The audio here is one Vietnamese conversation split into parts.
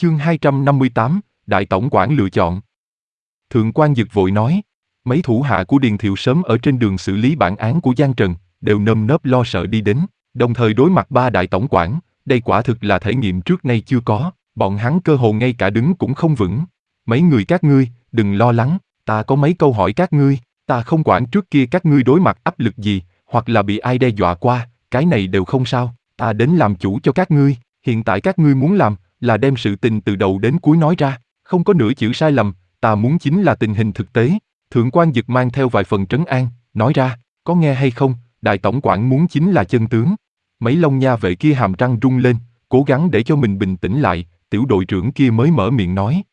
Chương 258, Đại tổng quản lựa chọn. Thượng quan Dực vội nói, mấy thủ hạ của Điền Thiệu sớm ở trên đường xử lý bản án của Giang Trần, đều nơm nớp lo sợ đi đến, đồng thời đối mặt ba đại tổng quản, đây quả thực là thể nghiệm trước nay chưa có, bọn hắn cơ hồ ngay cả đứng cũng không vững. Mấy người các ngươi, đừng lo lắng, ta có mấy câu hỏi các ngươi, ta không quản trước kia các ngươi đối mặt áp lực gì, hoặc là bị ai đe dọa qua, cái này đều không sao, ta đến làm chủ cho các ngươi, hiện tại các ngươi muốn làm, là đem sự tình từ đầu đến cuối nói ra, không có nửa chữ sai lầm, ta muốn chính là tình hình thực tế. Thượng quan Dực mang theo vài phần trấn an, nói ra, có nghe hay không, đại tổng quản muốn chính là chân tướng. Mấy Long Nha vệ kia hàm răng rung lên, cố gắng để cho mình bình tĩnh lại, tiểu đội trưởng kia mới mở miệng nói.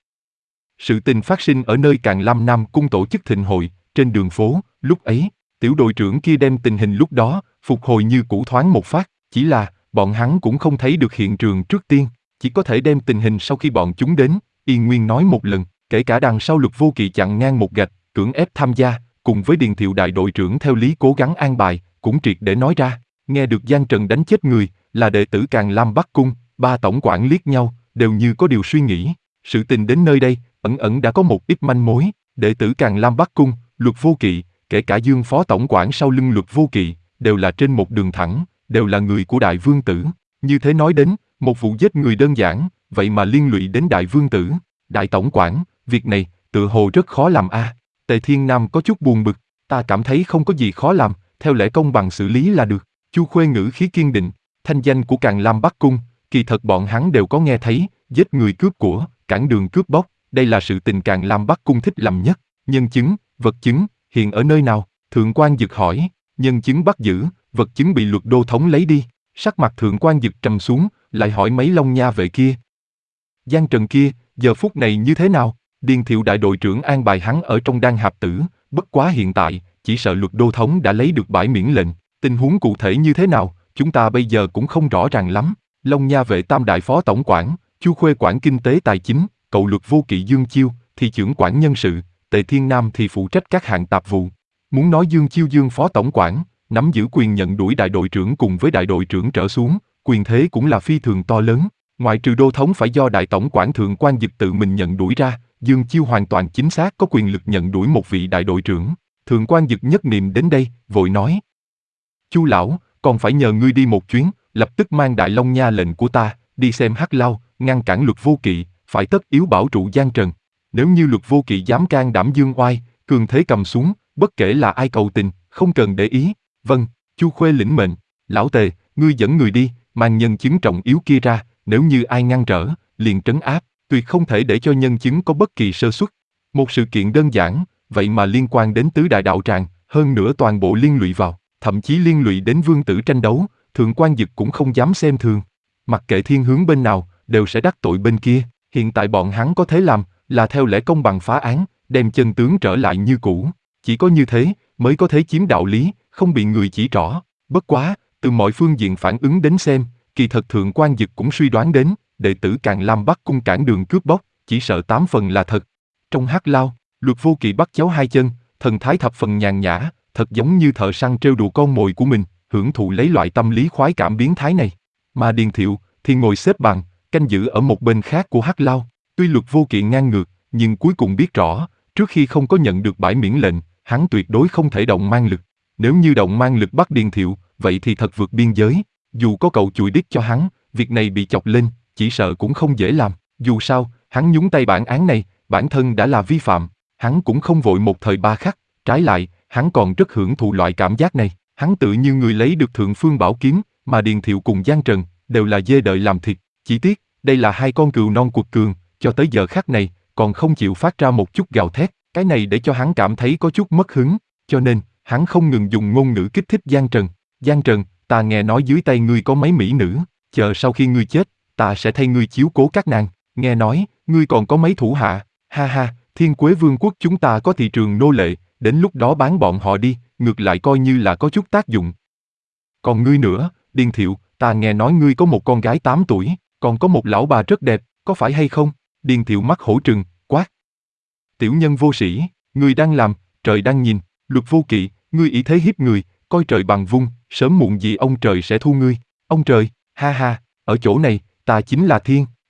Sự tình phát sinh ở nơi Càn Lam Nam Cung tổ chức thịnh hội, trên đường phố, lúc ấy, tiểu đội trưởng kia đem tình hình lúc đó, phục hồi như cũ thoáng một phát, chỉ là, bọn hắn cũng không thấy được hiện trường trước tiên, chỉ có thể đem tình hình sau khi bọn chúng đến, y nguyên nói một lần, kể cả đằng sau Lục Vô Kỵ chặn ngang một gạch, cưỡng ép tham gia, cùng với Điền Thiệu đại đội trưởng theo lý cố gắng an bài, cũng triệt để nói ra, nghe được Giang Trần đánh chết người, là đệ tử Càn Lam Bắc Cung, ba tổng quản liếc nhau, đều như có điều suy nghĩ, sự tình đến nơi đây, ẩn ẩn đã có một ít manh mối, đệ tử Càn Lam Bắc Cung, Lục Vô Kỵ, kể cả Dương phó tổng quản sau lưng Lục Vô Kỵ, đều là trên một đường thẳng, đều là người của đại vương tử, như thế nói đến, một vụ giết người đơn giản, vậy mà liên lụy đến đại vương tử, đại tổng quản, việc này, tựa hồ rất khó làm a. Tề Thiên Nam có chút buồn bực, ta cảm thấy không có gì khó làm, theo lẽ công bằng xử lý là được. Chu Khuê ngữ khí kiên định, thanh danh của Càn Lam Bắc Cung, kỳ thật bọn hắn đều có nghe thấy, giết người cướp của, cản đường cướp bóc, đây là sự tình Càn Lam Bắc Cung thích làm nhất. Nhân chứng, vật chứng, hiện ở nơi nào? Thượng quan Dực hỏi. Nhân chứng bắt giữ, vật chứng bị Luật Đô thống lấy đi. Sắc mặt Thượng quan Dực trầm xuống, lại hỏi mấy Long Nha vệ kia. Giang Trần kia, giờ phút này như thế nào? Điền Thiệu đại đội trưởng an bài hắn ở trong Đan Hạp Tử, bất quá hiện tại, chỉ sợ Luật Đô thống đã lấy được bãi miễn lệnh, tình huống cụ thể như thế nào, chúng ta bây giờ cũng không rõ ràng lắm. Long Nha vệ tam đại phó tổng quản, Chu Khuê quản kinh tế tài chính, cậu Luật Vô Kỵ Dương Chiêu thì trưởng quản nhân sự, Tề Thiên Nam thì phụ trách các hạng tạp vụ. Muốn nói Dương Chiêu Dương phó tổng quản, nắm giữ quyền nhận đuổi đại đội trưởng cùng với đại đội trưởng trở xuống, quyền thế cũng là phi thường to lớn. Ngoại trừ đô thống phải do đại tổng quản Thượng quan Dực tự mình nhận đuổi ra, Dương Chiêu hoàn toàn chính xác có quyền lực nhận đuổi một vị đại đội trưởng. Thượng quan Dực nhất niệm đến đây, vội nói. Chu lão, còn phải nhờ ngươi đi một chuyến, lập tức mang Đại Long Nha lệnh của ta, đi xem Hắc Lao, ngăn cản Luật Vô Kỵ, phải tất yếu bảo trụ Giang Trần. Nếu như Luật Vô Kỵ dám can đảm dương oai, cường thế cầm xuống, bất kể là ai cầu tình, không cần để ý. Vâng, Chu Khuê lĩnh mệnh. Lão Tề, ngươi dẫn người đi, mang nhân chứng trọng yếu kia ra, nếu như ai ngăn trở, liền trấn áp, tuyệt không thể để cho nhân chứng có bất kỳ sơ suất. Một sự kiện đơn giản, vậy mà liên quan đến tứ đại đạo tràng, hơn nữa toàn bộ liên lụy vào, thậm chí liên lụy đến vương tử tranh đấu, Thượng quan Dực cũng không dám xem thường. Mặc kệ thiên hướng bên nào, đều sẽ đắc tội bên kia. Hiện tại bọn hắn có thể làm, là theo lẽ công bằng phá án, đem chân tướng trở lại như cũ. Chỉ có như thế, mới có thể chiếm đạo lý, không bị người chỉ trỏ. Bất quá, từ mọi phương diện phản ứng đến xem, kỳ thật Thượng quan Dực cũng suy đoán đến, đệ tử Càn Lam Bắc Cung cản đường cướp bóc, chỉ sợ 8 phần là thật. Trong Hắc Lao, Luật Vô Kỵ bắt chéo hai chân, thần thái thập phần nhàn nhã, thật giống như thợ săn trêu đùa con mồi của mình, hưởng thụ lấy loại tâm lý khoái cảm biến thái này. Mà Điền Thiệu thì ngồi xếp bằng, canh giữ ở một bên khác của Hắc Lao. Tuy Luật Vô Kỵ ngang ngược, nhưng cuối cùng biết rõ, trước khi không có nhận được bãi miễn lệnh, hắn tuyệt đối không thể động mang lực. Nếu như động mang lực bắt Điền Thiệu, vậy thì thật vượt biên giới. Dù có cậu chùi đít cho hắn, việc này bị chọc lên, chỉ sợ cũng không dễ làm. Dù sao, hắn nhúng tay bản án này, bản thân đã là vi phạm. Hắn cũng không vội một thời ba khắc, trái lại, hắn còn rất hưởng thụ loại cảm giác này. Hắn tự như người lấy được thượng phương bảo kiếm, mà Điền Thiệu cùng Giang Trần đều là dê đợi làm thịt. Chỉ tiếc, đây là hai con cừu non quật cường, cho tới giờ khắc này, còn không chịu phát ra một chút gào thét. Cái này để cho hắn cảm thấy có chút mất hứng, cho nên, hắn không ngừng dùng ngôn ngữ kích thích Giang Trần. Giang Trần, ta nghe nói dưới tay ngươi có mấy mỹ nữ, chờ sau khi ngươi chết, ta sẽ thay ngươi chiếu cố các nàng. Nghe nói, ngươi còn có mấy thủ hạ, ha ha, Thiên Quế Vương quốc chúng ta có thị trường nô lệ, đến lúc đó bán bọn họ đi, ngược lại coi như là có chút tác dụng. Còn ngươi nữa, Điền Thiệu, ta nghe nói ngươi có một con gái 8 tuổi, còn có một lão bà rất đẹp, có phải hay không? Điền Thiệu mắt hổ trừng, quát. Tiểu nhân vô sĩ, ngươi đang làm, trời đang nhìn, Luật Vô Kỵ, ngươi ý thế hiếp người, coi trời bằng vung, sớm muộn gì ông trời sẽ thu ngươi. Ông trời, ha ha, ở chỗ này, ta chính là thiên,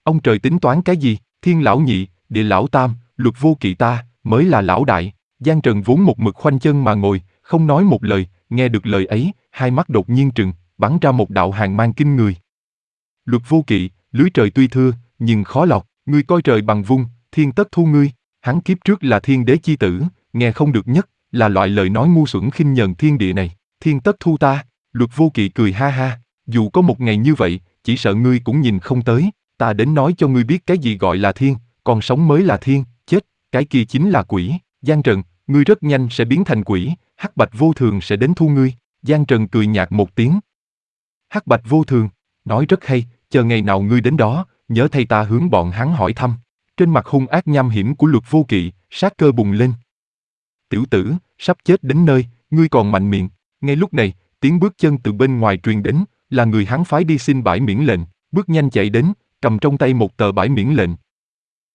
Ông trời tính toán cái gì? Thiên lão nhị, địa lão tam, Luật Vô Kỵ ta, mới là lão đại. Giang Trần vốn một mực khoanh chân mà ngồi, không nói một lời, nghe được lời ấy, hai mắt đột nhiên trừng, bắn ra một đạo hàn mang kinh người. Luật Vô Kỵ, lưới trời tuy thưa, nhưng khó lọt, ngươi coi trời bằng vung, thiên tất thu ngươi. Hắn kiếp trước là thiên đế chi tử, nghe không được nhất, là loại lời nói ngu xuẩn khinh nhờn thiên địa này. Thiên tất thu ta. Luật Vô Kỵ cười ha ha, dù có một ngày như vậy, chỉ sợ ngươi cũng nhìn không tới. Ta đến nói cho ngươi biết cái gì gọi là thiên, còn sống mới là thiên, chết, cái kia chính là quỷ. Giang Trần, ngươi rất nhanh sẽ biến thành quỷ, Hắc Bạch Vô Thường sẽ đến thu ngươi. Giang Trần cười nhạt một tiếng. Hắc Bạch Vô Thường, nói rất hay, chờ ngày nào ngươi đến đó, nhớ thay ta hướng bọn hắn hỏi thăm. Trên mặt hung ác nham hiểm của Luật Vô Kỵ, sát cơ bùng lên. Tiểu tử, sắp chết đến nơi, ngươi còn mạnh miệng. Ngay lúc này, tiếng bước chân từ bên ngoài truyền đến, là người hắn phái đi xin bãi miễn lệnh, bước nhanh chạy đến, cầm trong tay một tờ bãi miễn lệnh,